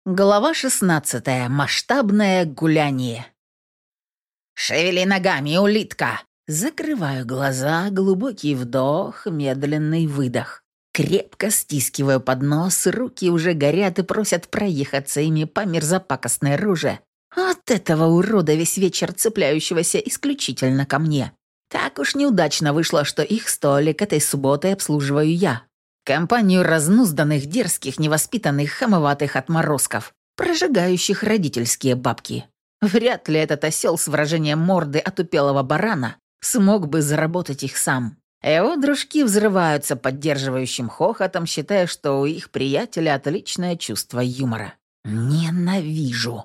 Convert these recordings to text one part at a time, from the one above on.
Глава 16. Масштабное гуляние. «Шевели ногами, улитка!» Закрываю глаза, глубокий вдох, медленный выдох. Крепко стискиваю поднос, руки уже горят и просят проехаться ими по мерзопакостной роже. От этого урода весь вечер цепляющегося исключительно ко мне. Так уж неудачно вышло, что их столик этой субботой обслуживаю я. Компанию разнузданных, дерзких, невоспитанных, хамоватых отморозков, прожигающих родительские бабки. Вряд ли этот осел с выражением морды отупелого барана смог бы заработать их сам. Его дружки взрываются поддерживающим хохотом, считая, что у их приятеля отличное чувство юмора. Ненавижу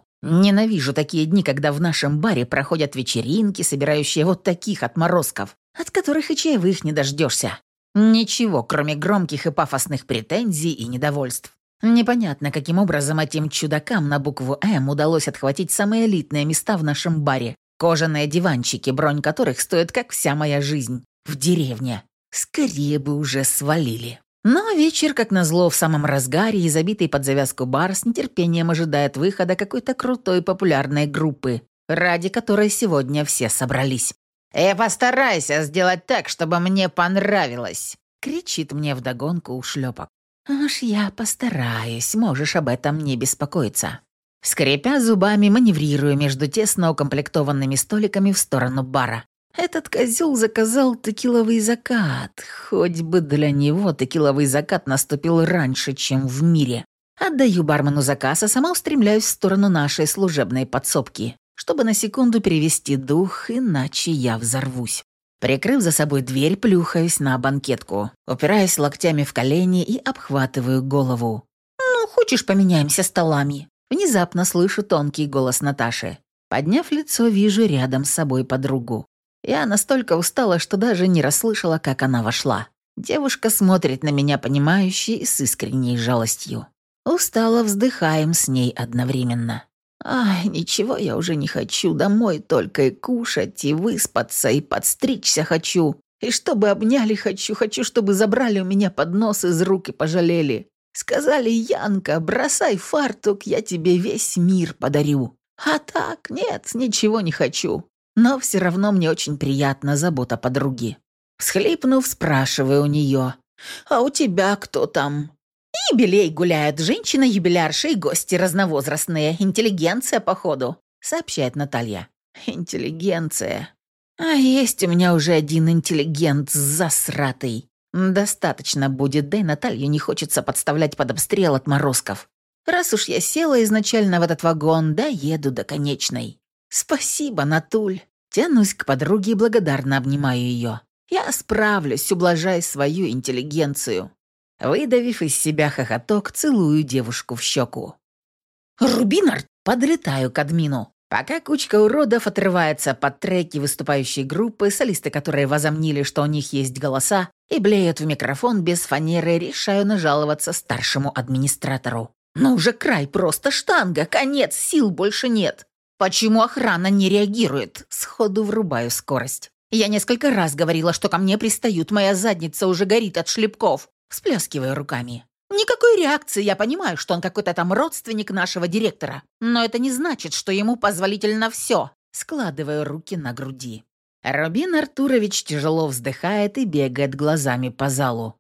такие дни, когда в нашем баре проходят вечеринки, собирающие вот таких отморозков, от которых и чаевых не дождешься. Ничего, кроме громких и пафосных претензий и недовольств. Непонятно, каким образом этим чудакам на букву «М» удалось отхватить самые элитные места в нашем баре. Кожаные диванчики, бронь которых стоит, как вся моя жизнь. В деревне. Скорее бы уже свалили. Но вечер, как назло, в самом разгаре, и забитый под завязку бар с нетерпением ожидает выхода какой-то крутой популярной группы, ради которой сегодня все собрались. «Постарайся сделать так, чтобы мне понравилось!» — кричит мне вдогонку ушлепок. «Аж я постараюсь, можешь об этом не беспокоиться». Скрипя зубами, маневрирую между тесно укомплектованными столиками в сторону бара. Этот козел заказал текиловый закат. Хоть бы для него текиловый закат наступил раньше, чем в мире. Отдаю бармену заказ, а сама устремляюсь в сторону нашей служебной подсобки, чтобы на секунду перевести дух, иначе я взорвусь. Прикрыв за собой дверь, плюхаюсь на банкетку, упираясь локтями в колени и обхватываю голову. «Ну, хочешь, поменяемся столами?» Внезапно слышу тонкий голос Наташи. Подняв лицо, вижу рядом с собой подругу. Я настолько устала, что даже не расслышала, как она вошла. Девушка смотрит на меня понимающе и с искренней жалостью. Устало вздыхаем с ней одновременно. Ай, ничего я уже не хочу, домой только и кушать, и выспаться, и подстричься хочу. И чтобы обняли хочу, чтобы забрали у меня поднос из рук и пожалели. Сказали: «Янка, бросай фартук, я тебе весь мир подарю». А так, нет, ничего не хочу. Но все равно мне очень приятна забота подруги. Всхлипнув, спрашиваю у нее: «А у тебя кто там?» «Юбилей гуляют, женщина-юбилярша и гости разновозрастные. Интеллигенция, походу», — сообщает Наталья. «Интеллигенция. А есть у меня уже один интеллигент засратый. Достаточно будет, да и Наталью не хочется подставлять под обстрел отморозков. Раз уж я села изначально в этот вагон, да еду до конечной. Спасибо, Натуль». Тянусь к подруге и благодарно обнимаю ее. Я справлюсь, ублажая свою интеллигенцию. Выдавив из себя хохоток, целую девушку в щеку. «Рубинард!» — подлетаю к админу. Пока кучка уродов отрывается под треки выступающей группы, солисты, которые возомнили, что у них есть голоса, и блеют в микрофон без фанеры, решаю нажаловаться старшему администратору. «Ну уже край, просто штанга, конец, сил больше нет. Почему охрана не реагирует?» Сходу врубаю скорость. «Я несколько раз говорила, что ко мне пристают, моя задница уже горит от шлепков». Всплескиваю руками. Никакой реакции, я понимаю, что он какой-то там родственник нашего директора. Но это не значит, что ему позволительно все. Складываю руки на груди. Рубин Артурович тяжело вздыхает и бегает глазами по залу.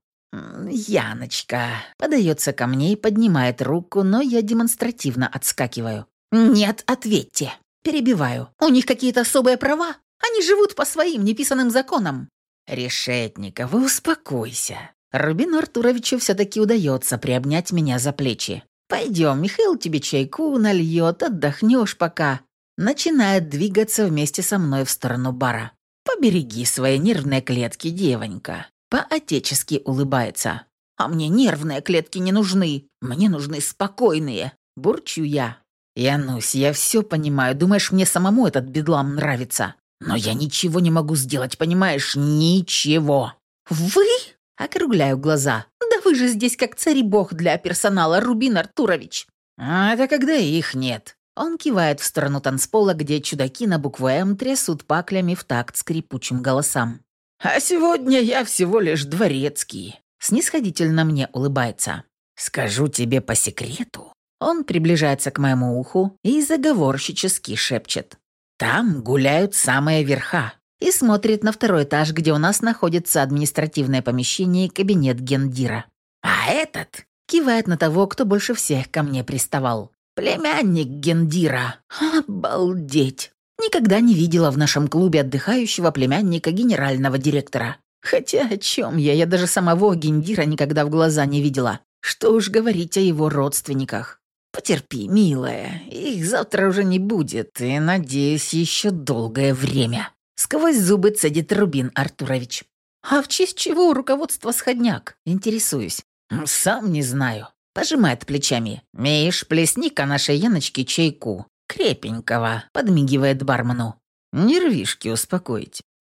«Яночка», подается ко мне и поднимает руку, но я демонстративно отскакиваю. «Нет, ответьте». Перебиваю. «У них какие-то особые права? Они живут по своим неписанным законам». «Решетников, успокойся». Рубину Артуровичу все-таки удается приобнять меня за плечи. «Пойдем, Михаил тебе чайку нальет, отдохнешь пока». Начинает двигаться вместе со мной в сторону бара. «Побереги свои нервные клетки, девонька». По-отечески улыбается. «А мне нервные клетки не нужны. Мне нужны спокойные». Бурчу я. «Янусь, я все понимаю. Думаешь, мне самому этот бедлам нравится? Но я ничего не могу сделать, понимаешь? Ничего». «Вы?» Округляю глаза. «Да вы же здесь как царь и бог для персонала, Рубин Артурович». «А это когда их нет». Он кивает в сторону танцпола, где чудаки на букву «М» трясут паклями в такт скрипучим голосам. «А сегодня я всего лишь дворецкий», — снисходительно мне улыбается. «Скажу тебе по секрету, Он приближается к моему уху и заговорщически шепчет. Там гуляют самые верха. И смотрит на второй этаж, где у нас находится административное помещение и кабинет гендира. А этот кивает на того, кто больше всех ко мне приставал. Племянник гендира. Обалдеть. Никогда не видела в нашем клубе отдыхающего племянника генерального директора. Хотя о чем я? Я даже самого гендира никогда в глаза не видела. Что уж говорить о его родственниках. Потерпи, милая, их завтра уже не будет, и, надеюсь, еще долгое время. Сквозь зубы цедит Рубин Артурович. А в честь чего руководство сходняк? Интересуюсь. Сам не знаю. Пожимает плечами. Миш, плесни-ка нашей Яночке чайку. Крепенького, подмигивает бармену. Нервишки успокоить.